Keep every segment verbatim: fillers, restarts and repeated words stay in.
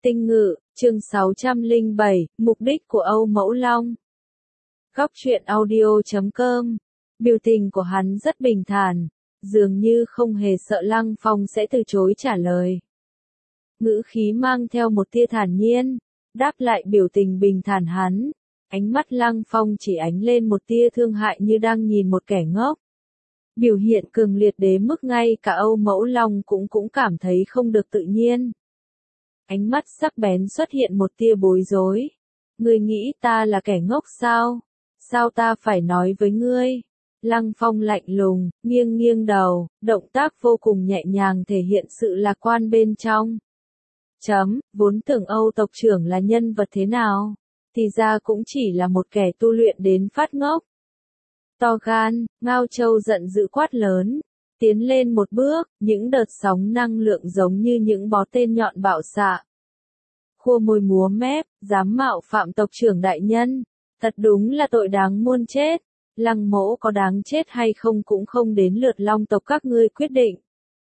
Tinh Ngự, chương sáu trăm lẻ bảy, mục đích của Âu Mẫu Long. Góc truyện audio chấm com. Biểu tình của hắn rất bình thản, dường như không hề sợ Lăng Phong sẽ từ chối trả lời. Ngữ khí mang theo một tia thản nhiên, đáp lại biểu tình bình thản hắn. Ánh mắt Lăng Phong chỉ ánh lên một tia thương hại như đang nhìn một kẻ ngốc. Biểu hiện cường liệt đến mức ngay cả Âu Mẫu Long cũng cũng cảm thấy không được tự nhiên. Ánh mắt sắc bén xuất hiện một tia bối rối. Ngươi nghĩ ta là kẻ ngốc sao? Sao ta phải nói với ngươi? Lăng Phong lạnh lùng, nghiêng nghiêng đầu, động tác vô cùng nhẹ nhàng thể hiện sự lạc quan bên trong. Chấm, vốn tưởng Âu tộc trưởng là nhân vật thế nào? Thì ra cũng chỉ là một kẻ tu luyện đến phát ngốc. To gan, Ngao Châu giận dữ quát lớn. Tiến lên một bước, những đợt sóng năng lượng giống như những bó tên nhọn bạo xạ. Khua môi múa mép, dám mạo phạm tộc trưởng đại nhân. Thật đúng là tội đáng muôn chết. Lăng mỗ có đáng chết hay không cũng không đến lượt Long tộc các ngươi quyết định.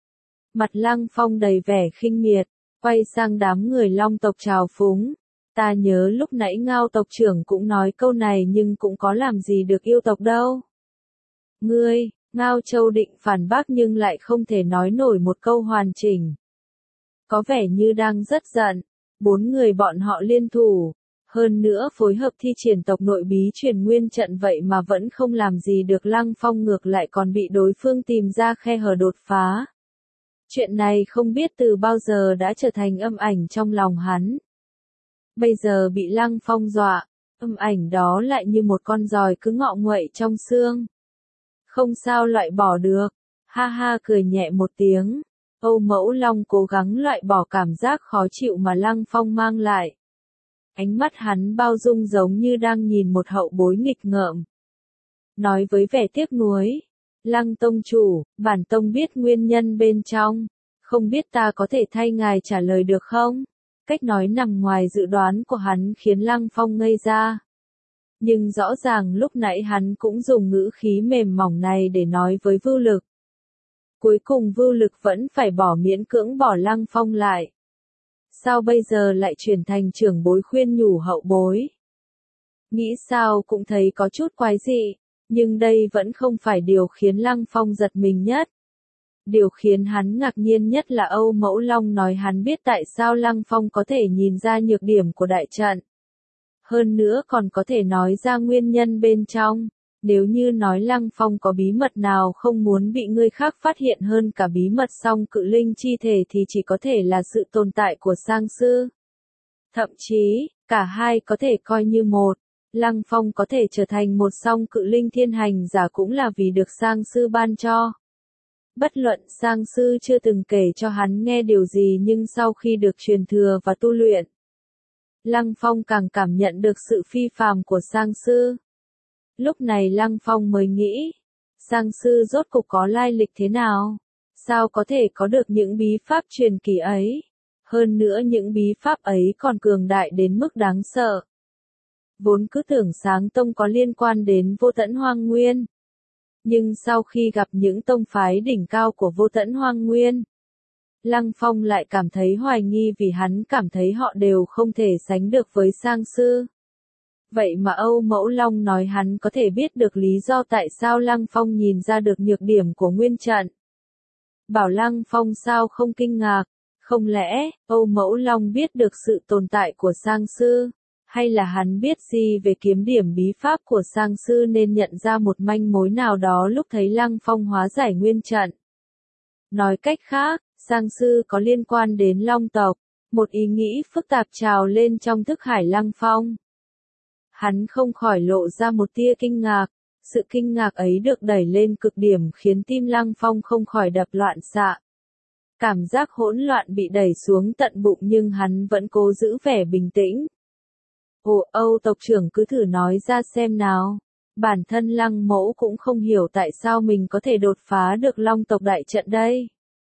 Mặt Lăng Phong đầy vẻ khinh miệt, quay sang đám người Long tộc trào phúng. Ta nhớ lúc nãy Ngao tộc trưởng cũng nói câu này nhưng cũng có làm gì được yêu tộc đâu. Ngươi, Ngao Châu định phản bác nhưng lại không thể nói nổi một câu hoàn chỉnh. Có vẻ như đang rất giận, bốn người bọn họ liên thủ, hơn nữa phối hợp thi triển tộc nội bí truyền nguyên trận vậy mà vẫn không làm gì được Lăng Phong, ngược lại còn bị đối phương tìm ra khe hở đột phá. Chuyện này không biết từ bao giờ đã trở thành âm ảnh trong lòng hắn. Bây giờ bị Lăng Phong dọa, âm ảnh đó lại như một con giòi cứ ngọ nguậy trong xương. Không sao loại bỏ được, ha ha cười nhẹ một tiếng. Âu Mẫu Long cố gắng loại bỏ cảm giác khó chịu mà Lăng Phong mang lại. Ánh mắt hắn bao dung giống như đang nhìn một hậu bối nghịch ngợm. Nói với vẻ tiếc nuối, Lăng tông chủ, bản tông biết nguyên nhân bên trong, không biết ta có thể thay ngài trả lời được không? Cách nói nằm ngoài dự đoán của hắn khiến Lăng Phong ngây ra. Nhưng rõ ràng lúc nãy hắn cũng dùng ngữ khí mềm mỏng này để nói với Vưu Lực. Cuối cùng Vưu Lực vẫn phải bỏ miễn cưỡng bỏ Lăng Phong lại. Sao bây giờ lại chuyển thành trưởng bối khuyên nhủ hậu bối? Nghĩ sao cũng thấy có chút quái dị, nhưng đây vẫn không phải điều khiến Lăng Phong giật mình nhất. Điều khiến hắn ngạc nhiên nhất là Âu Mẫu Long nói hắn biết tại sao Lăng Phong có thể nhìn ra nhược điểm của đại trận. Hơn nữa còn có thể nói ra nguyên nhân bên trong. Nếu như nói Lăng Phong có bí mật nào không muốn bị người khác phát hiện hơn cả bí mật song cự linh chi thể thì chỉ có thể là sự tồn tại của sang sư. Thậm chí, cả hai có thể coi như một. Lăng Phong có thể trở thành một song cự linh thiên hành giả cũng là vì được sang sư ban cho. Bất luận sang sư chưa từng kể cho hắn nghe điều gì nhưng sau khi được truyền thừa và tu luyện, Lăng Phong càng cảm nhận được sự phi phàm của sang sư. Lúc này Lăng Phong mới nghĩ, sang sư rốt cục có lai lịch thế nào? Sao có thể có được những bí pháp truyền kỳ ấy? Hơn nữa những bí pháp ấy còn cường đại đến mức đáng sợ. Vốn cứ tưởng Sáng Tông có liên quan đến Vô Tẫn Hoang Nguyên. Nhưng sau khi gặp những tông phái đỉnh cao của Vô Tẫn Hoang Nguyên, Lăng Phong lại cảm thấy hoài nghi vì hắn cảm thấy họ đều không thể sánh được với sang sư. Vậy mà Âu Mẫu Long nói hắn có thể biết được lý do tại sao Lăng Phong nhìn ra được nhược điểm của nguyên trận. Bảo Lăng Phong sao không kinh ngạc, không lẽ Âu Mẫu Long biết được sự tồn tại của sang sư, hay là hắn biết gì về kiếm điểm bí pháp của sang sư nên nhận ra một manh mối nào đó lúc thấy Lăng Phong hóa giải nguyên trận. Nói cách khác, sang sư có liên quan đến Long tộc, một ý nghĩ phức tạp trào lên trong thức hải Lăng Phong. Hắn không khỏi lộ ra một tia kinh ngạc, sự kinh ngạc ấy được đẩy lên cực điểm khiến tim Lăng Phong không khỏi đập loạn xạ. Cảm giác hỗn loạn bị đẩy xuống tận bụng nhưng hắn vẫn cố giữ vẻ bình tĩnh. Ồ, Âu tộc trưởng cứ thử nói ra xem nào. Bản thân Lăng mẫu cũng không hiểu tại sao mình có thể đột phá được Long tộc đại trận đây.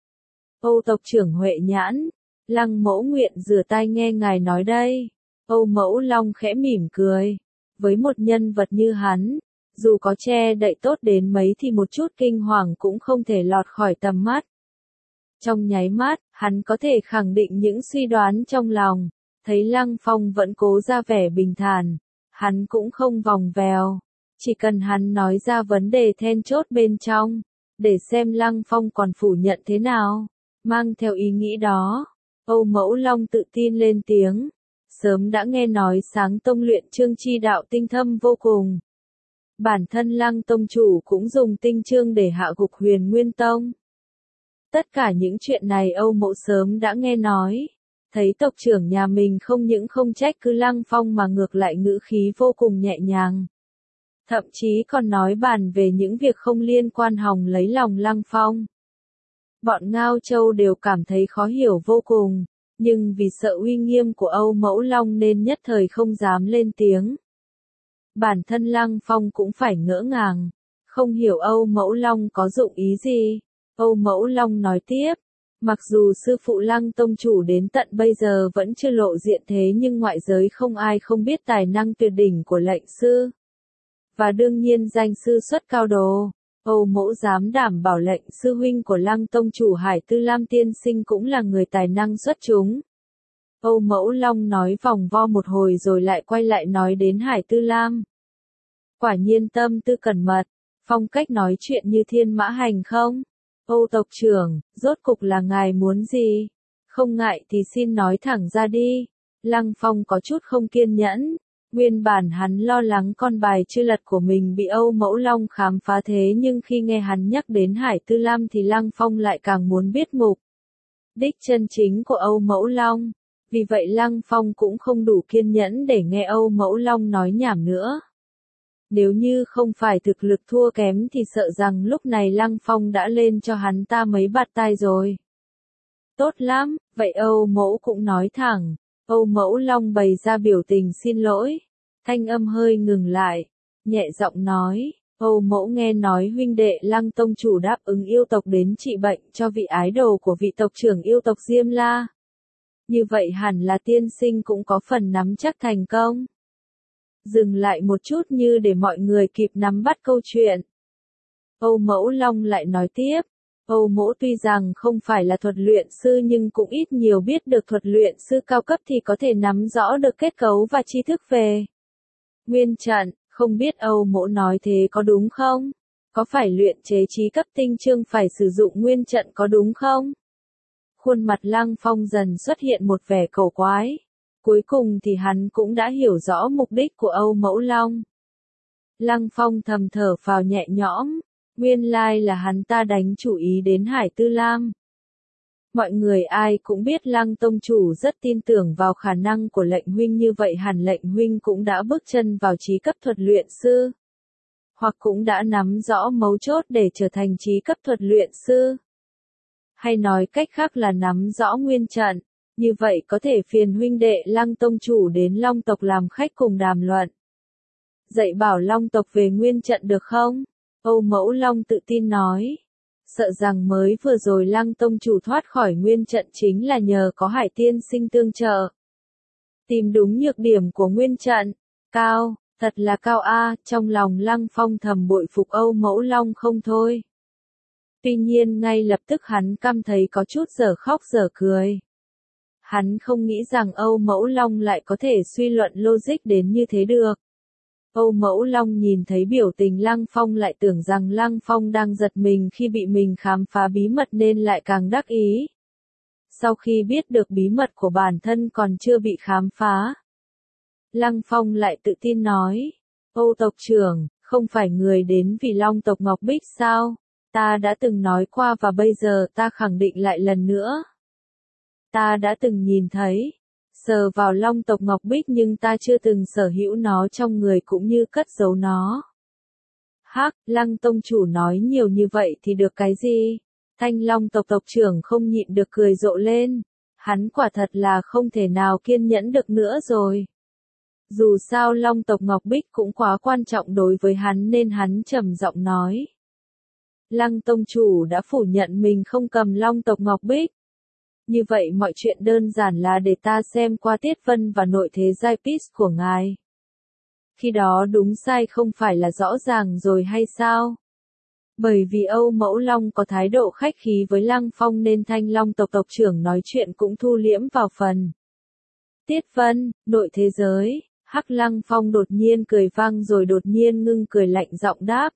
Âu tộc trưởng Huệ Nhãn, Lăng mẫu nguyện rửa tai nghe ngài nói đây. Âu Mẫu Long khẽ mỉm cười. Với một nhân vật như hắn, dù có che đậy tốt đến mấy thì một chút kinh hoàng cũng không thể lọt khỏi tầm mắt. Trong nháy mắt, hắn có thể khẳng định những suy đoán trong lòng. Thấy Lăng Phong vẫn cố ra vẻ bình thản, hắn cũng không vòng vèo, chỉ cần hắn nói ra vấn đề then chốt bên trong, để xem Lăng Phong còn phủ nhận thế nào. Mang theo ý nghĩ đó, Âu Mẫu Long tự tin lên tiếng, sớm đã nghe nói Sáng Tông luyện chương chi đạo tinh thâm vô cùng. Bản thân Lăng Tông chủ cũng dùng tinh chương để hạ gục Huyền Nguyên Tông. Tất cả những chuyện này Âu Mẫu sớm đã nghe nói. Thấy tộc trưởng nhà mình không những không trách cứ Lăng Phong mà ngược lại ngữ khí vô cùng nhẹ nhàng. Thậm chí còn nói bàn về những việc không liên quan hòng lấy lòng Lăng Phong. Bọn Ngao Châu đều cảm thấy khó hiểu vô cùng, nhưng vì sợ uy nghiêm của Âu Mẫu Long nên nhất thời không dám lên tiếng. Bản thân Lăng Phong cũng phải ngỡ ngàng, không hiểu Âu Mẫu Long có dụng ý gì. Âu Mẫu Long nói tiếp, mặc dù sư phụ Lăng Tông chủ đến tận bây giờ vẫn chưa lộ diện thế nhưng ngoại giới không ai không biết tài năng tuyệt đỉnh của lệnh sư. Và đương nhiên danh sư xuất cao đồ, Âu Mẫu dám đảm bảo lệnh sư huynh của Lăng Tông chủ Hải Tư Lam tiên sinh cũng là người tài năng xuất chúng. Âu Mẫu Long nói vòng vo một hồi rồi lại quay lại nói đến Hải Tư Lam. Quả nhiên tâm tư cẩn mật, phong cách nói chuyện như thiên mã hành không? Âu tộc trưởng, rốt cục là ngài muốn gì? Không ngại thì xin nói thẳng ra đi. Lăng Phong có chút không kiên nhẫn. Nguyên bản hắn lo lắng con bài chưa lật của mình bị Âu Mẫu Long khám phá thế nhưng khi nghe hắn nhắc đến Hải Tư Lam thì Lăng Phong lại càng muốn biết mục đích chân chính của Âu Mẫu Long. Vì vậy Lăng Phong cũng không đủ kiên nhẫn để nghe Âu Mẫu Long nói nhảm nữa. Nếu như không phải thực lực thua kém thì sợ rằng lúc này Lăng Phong đã lên cho hắn ta mấy bạt tai rồi. Tốt lắm, vậy Âu Mẫu cũng nói thẳng. Âu Mẫu Long bày ra biểu tình xin lỗi. Thanh âm hơi ngừng lại, nhẹ giọng nói, Âu Mẫu nghe nói huynh đệ Lăng Tông chủ đáp ứng yêu tộc đến trị bệnh cho vị ái đồ của vị tộc trưởng yêu tộc Diêm La. Như vậy hẳn là tiên sinh cũng có phần nắm chắc thành công. Dừng lại một chút như để mọi người kịp nắm bắt câu chuyện. Âu Mẫu Long lại nói tiếp, Âu Mẫu tuy rằng không phải là thuật luyện sư nhưng cũng ít nhiều biết được thuật luyện sư cao cấp thì có thể nắm rõ được kết cấu và tri thức về nguyên trận, không biết Âu Mẫu nói thế có đúng không? Có phải luyện chế trí cấp tinh chương phải sử dụng nguyên trận có đúng không? Khuôn mặt Lăng Phong dần xuất hiện một vẻ cổ quái. Cuối cùng thì hắn cũng đã hiểu rõ mục đích của Âu Mẫu Long. Lăng Phong thầm thở phào nhẹ nhõm, nguyên lai là hắn ta đánh chủ ý đến Hải Tư Lam. Mọi người ai cũng biết Lăng Tông chủ rất tin tưởng vào khả năng của lệnh huynh, như vậy hẳn lệnh huynh cũng đã bước chân vào trí cấp thuật luyện sư. Hoặc cũng đã nắm rõ mấu chốt để trở thành trí cấp thuật luyện sư. Hay nói cách khác là nắm rõ nguyên trận. Như vậy có thể phiền huynh đệ Lăng Tông chủ đến Long tộc làm khách cùng đàm luận. Dạy bảo Long tộc về nguyên trận được không? Âu Mẫu Long tự tin nói. Sợ rằng mới vừa rồi Lăng Tông chủ thoát khỏi nguyên trận chính là nhờ có Hải tiên sinh tương trợ. Tìm đúng nhược điểm của nguyên trận. Cao, thật là cao a, trong lòng Lăng Phong thầm bội phục Âu Mẫu Long không thôi. Tuy nhiên ngay lập tức hắn cảm thấy có chút dở khóc dở cười. Hắn không nghĩ rằng Âu Mẫu Long lại có thể suy luận logic đến như thế được. Âu Mẫu Long nhìn thấy biểu tình Lăng Phong lại tưởng rằng Lăng Phong đang giật mình khi bị mình khám phá bí mật nên lại càng đắc ý. Sau khi biết được bí mật của bản thân còn chưa bị khám phá, Lăng Phong lại tự tin nói, Âu tộc trưởng, không phải người đến vì Long tộc Ngọc Bích sao? Ta đã từng nói qua và bây giờ ta khẳng định lại lần nữa. Ta đã từng nhìn thấy, sờ vào Long tộc Ngọc Bích nhưng ta chưa từng sở hữu nó trong người cũng như cất giấu nó. Hắc, Lăng Tông chủ nói nhiều như vậy thì được cái gì? Thanh Long tộc tộc trưởng không nhịn được cười rộ lên. Hắn quả thật là không thể nào kiên nhẫn được nữa rồi. Dù sao Long tộc Ngọc Bích cũng quá quan trọng đối với hắn nên hắn trầm giọng nói. Lăng Tông chủ đã phủ nhận mình không cầm Long tộc Ngọc Bích. Như vậy mọi chuyện đơn giản là để ta xem qua tiết vân và nội thế giai pis của ngài. Khi đó đúng sai không phải là rõ ràng rồi hay sao? Bởi vì Âu Mẫu Long có thái độ khách khí với Lăng Phong nên Thanh Long tộc tộc trưởng nói chuyện cũng thu liễm vào phần. Tiết Vân, nội thế giới, Hắc Lăng Phong đột nhiên cười vang rồi đột nhiên ngưng cười lạnh giọng đáp.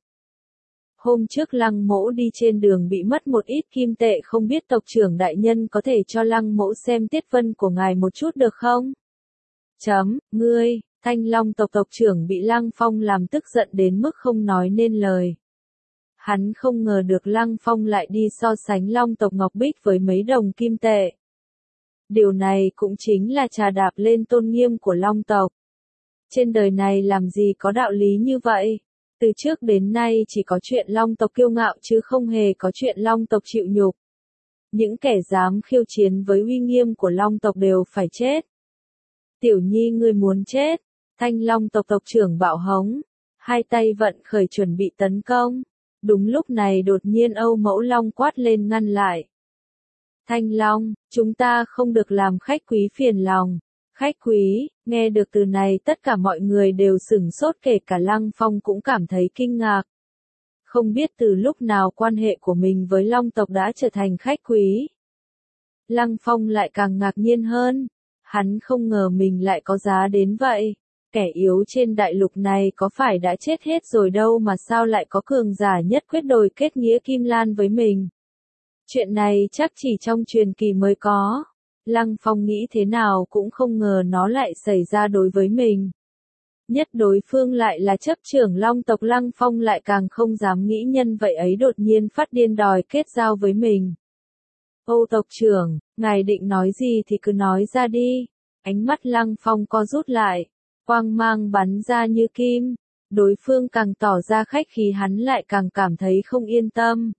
Hôm trước Lăng mỗ đi trên đường bị mất một ít kim tệ, không biết tộc trưởng đại nhân có thể cho Lăng mỗ xem Tiết Vân của ngài một chút được không? Chấm, ngươi, Thanh Long tộc tộc trưởng bị Lăng Phong làm tức giận đến mức không nói nên lời. Hắn không ngờ được Lăng Phong lại đi so sánh Long tộc Ngọc Bích với mấy đồng kim tệ. Điều này cũng chính là trà đạp lên tôn nghiêm của Long tộc. Trên đời này làm gì có đạo lý như vậy? Từ trước đến nay chỉ có chuyện Long tộc kiêu ngạo chứ không hề có chuyện Long tộc chịu nhục. Những kẻ dám khiêu chiến với uy nghiêm của Long tộc đều phải chết. Tiểu Nhi ngươi muốn chết, Thanh Long tộc tộc trưởng bạo hống, hai tay vận khởi chuẩn bị tấn công. Đúng lúc này đột nhiên Âu Mẫu Long quát lên ngăn lại. Thanh Long, chúng ta không được làm khách quý phiền lòng. Khách quý, nghe được từ này tất cả mọi người đều sửng sốt, kể cả Lăng Phong cũng cảm thấy kinh ngạc. Không biết từ lúc nào quan hệ của mình với Long tộc đã trở thành khách quý. Lăng Phong lại càng ngạc nhiên hơn. Hắn không ngờ mình lại có giá đến vậy. Kẻ yếu trên đại lục này có phải đã chết hết rồi đâu mà sao lại có cường giả nhất quyết đồi kết nghĩa Kim Lan với mình. Chuyện này chắc chỉ trong truyền kỳ mới có. Lăng Phong nghĩ thế nào cũng không ngờ nó lại xảy ra đối với mình. Nhất đối phương lại là chấp trưởng Long tộc, Lăng Phong lại càng không dám nghĩ nhân vậy ấy đột nhiên phát điên đòi kết giao với mình. Âu tộc trưởng, ngài định nói gì thì cứ nói ra đi. Ánh mắt Lăng Phong co rút lại, quang mang bắn ra như kim. Đối phương càng tỏ ra khách khí hắn lại càng cảm thấy không yên tâm.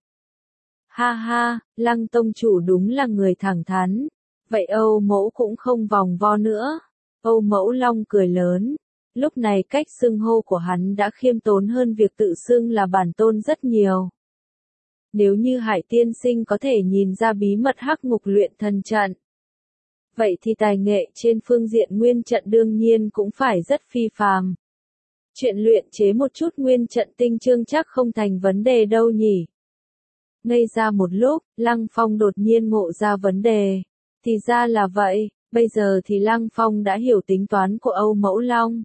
Ha ha, Lăng tông chủ đúng là người thẳng thắn. Vậy Âu mẫu cũng không vòng vo nữa. Âu Mẫu Long cười lớn. Lúc này cách xưng hô của hắn đã khiêm tốn hơn việc tự xưng là bản tôn rất nhiều. Nếu như Hải tiên sinh có thể nhìn ra bí mật hắc ngục luyện thần trận, vậy thì tài nghệ trên phương diện nguyên trận đương nhiên cũng phải rất phi phàm. Chuyện luyện chế một chút nguyên trận tinh chương chắc không thành vấn đề đâu nhỉ. Ngây ra một lúc, Lăng Phong đột nhiên ngộ ra vấn đề. Thì ra là vậy, bây giờ thì Lăng Phong đã hiểu tính toán của Âu Mẫu Long.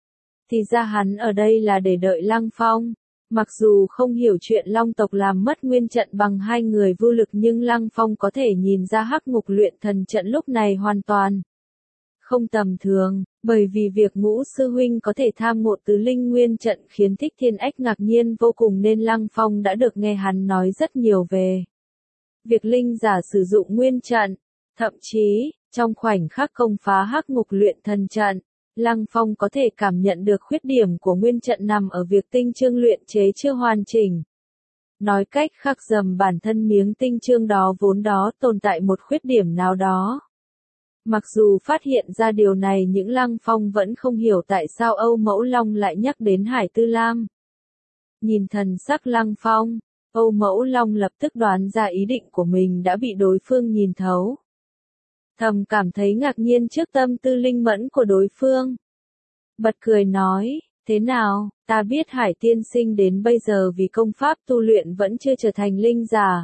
Thì ra hắn ở đây là để đợi Lăng Phong. Mặc dù không hiểu chuyện Long tộc làm mất nguyên trận bằng hai người vô lực, nhưng Lăng Phong có thể nhìn ra hắc ngục luyện thần trận lúc này hoàn toàn không tầm thường, bởi vì việc Ngũ sư huynh có thể tham ngộ tứ linh nguyên trận khiến Thích Thiên Ách ngạc nhiên vô cùng, nên Lăng Phong đã được nghe hắn nói rất nhiều về việc linh giả sử dụng nguyên trận. Thậm chí, trong khoảnh khắc công phá hắc ngục luyện thần trận, Lăng Phong có thể cảm nhận được khuyết điểm của nguyên trận nằm ở việc tinh chương luyện chế chưa hoàn chỉnh. Nói cách khác, dầm bản thân miếng tinh chương đó vốn đó tồn tại một khuyết điểm nào đó. Mặc dù phát hiện ra điều này, những Lăng Phong vẫn không hiểu tại sao Âu Mẫu Long lại nhắc đến Hải Tư Lam. Nhìn thần sắc Lăng Phong, Âu Mẫu Long lập tức đoán ra ý định của mình đã bị đối phương nhìn thấu. Thầm cảm thấy ngạc nhiên trước tâm tư linh mẫn của đối phương. Bật cười nói, thế nào, ta biết Hải tiên sinh đến bây giờ vì công pháp tu luyện vẫn chưa trở thành linh giả.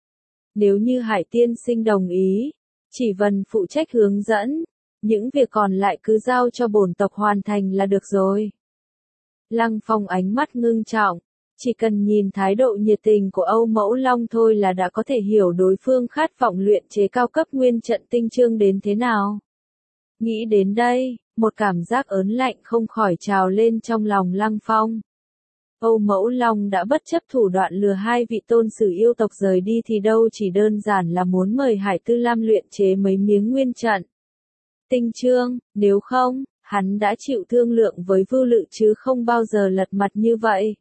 Nếu như Hải tiên sinh đồng ý, chỉ Vân phụ trách hướng dẫn, những việc còn lại cứ giao cho bổn tộc hoàn thành là được rồi. Lăng Phong ánh mắt ngưng trọng, chỉ cần nhìn thái độ nhiệt tình của Âu Mẫu Long thôi là đã có thể hiểu đối phương khát vọng luyện chế cao cấp nguyên trận tinh chương đến thế nào. Nghĩ đến đây, một cảm giác ớn lạnh không khỏi trào lên trong lòng Lăng Phong. Âu Mẫu Long đã bất chấp thủ đoạn lừa hai vị tôn sử yêu tộc rời đi thì đâu chỉ đơn giản là muốn mời Hải Tư Lam luyện chế mấy miếng nguyên trận tinh chương, nếu không, hắn đã chịu thương lượng với Vưu Lự chứ không bao giờ lật mặt như vậy.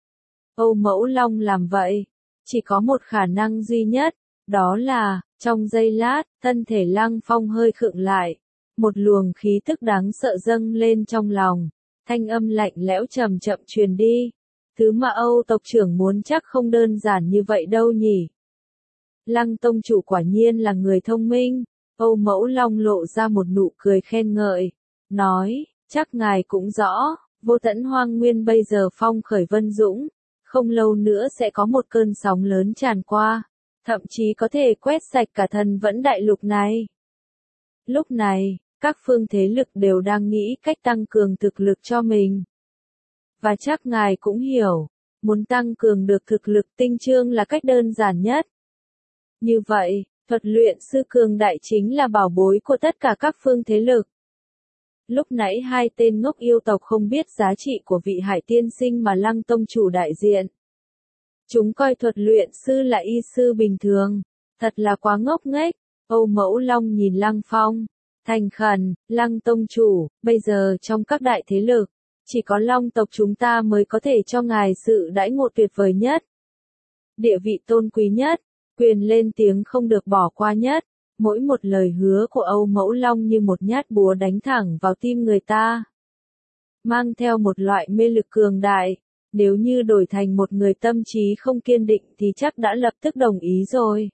Âu Mẫu Long làm vậy, chỉ có một khả năng duy nhất, đó là, trong giây lát, thân thể Lăng Phong hơi khựng lại, một luồng khí tức đáng sợ dâng lên trong lòng, thanh âm lạnh lẽo chậm chậm truyền đi, thứ mà Âu tộc trưởng muốn chắc không đơn giản như vậy đâu nhỉ. Lăng tông chủ quả nhiên là người thông minh, Âu Mẫu Long lộ ra một nụ cười khen ngợi, nói, chắc ngài cũng rõ, vô tận hoang nguyên bây giờ phong khởi vân dũng. Không lâu nữa sẽ có một cơn sóng lớn tràn qua, thậm chí có thể quét sạch cả thần vẫn đại lục này. Lúc này, Các phương thế lực đều đang nghĩ cách tăng cường thực lực cho mình. Và chắc ngài cũng hiểu, muốn tăng cường được thực lực tinh chương là cách đơn giản nhất. Như vậy, thuật luyện sư cường đại chính là bảo bối của tất cả các phương thế lực. Lúc nãy hai tên ngốc yêu tộc không biết giá trị của vị Hải tiên sinh mà Lăng tông chủ đại diện. Chúng coi thuật luyện sư là y sư bình thường, thật là quá ngốc nghếch. Âu Mẫu Long nhìn Lăng Phong, thành khẩn, Lăng tông chủ, bây giờ trong các đại thế lực, chỉ có Long tộc chúng ta mới có thể cho ngài sự đãi ngộ tuyệt vời nhất. Địa vị tôn quý nhất, quyền lên tiếng không được bỏ qua nhất. Mỗi một lời hứa của Âu Mẫu Long như một nhát búa đánh thẳng vào tim người ta. Mang theo một loại mê lực cường đại, nếu như đổi thành một người tâm trí không kiên định thì chắc đã lập tức đồng ý rồi.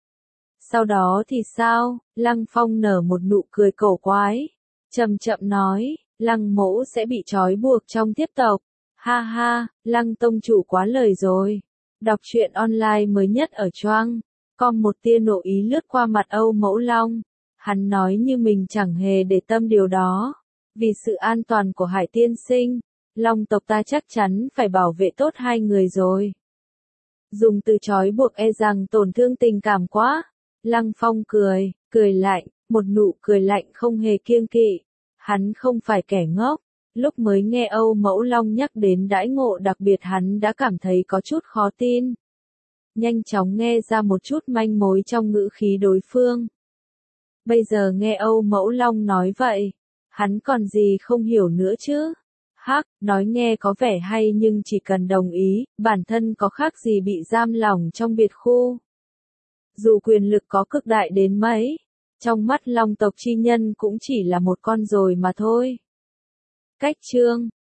Sau đó thì sao? Lăng Phong nở một nụ cười cổ quái, chậm chậm nói, Lăng mẫu sẽ bị trói buộc trong tiếp tộc. Ha ha, Lăng tông chủ quá lời rồi. Đọc truyện online mới nhất ở Choang. Còn một tia nộ ý lướt qua mặt Âu Mẫu Long. Hắn nói như mình chẳng hề để tâm điều đó. Vì sự an toàn của Hải tiên sinh, Long tộc ta chắc chắn phải bảo vệ tốt hai người rồi. Dùng từ trói buộc e rằng tổn thương tình cảm quá. Lăng Phong cười, cười lạnh, một nụ cười lạnh không hề kiêng kỵ. Hắn không phải kẻ ngốc. Lúc mới nghe Âu Mẫu Long nhắc đến đãi ngộ đặc biệt hắn đã cảm thấy có chút khó tin. Nhanh chóng nghe ra một chút manh mối trong ngữ khí đối phương. Bây giờ nghe Âu Mẫu Long nói vậy, hắn còn gì không hiểu nữa chứ? Hắc, nói nghe có vẻ hay nhưng chỉ cần đồng ý, bản thân có khác gì bị giam lỏng trong biệt khu. Dù quyền lực có cực đại đến mấy, trong mắt Long tộc chi nhân cũng chỉ là một con rồi mà thôi. Cách chương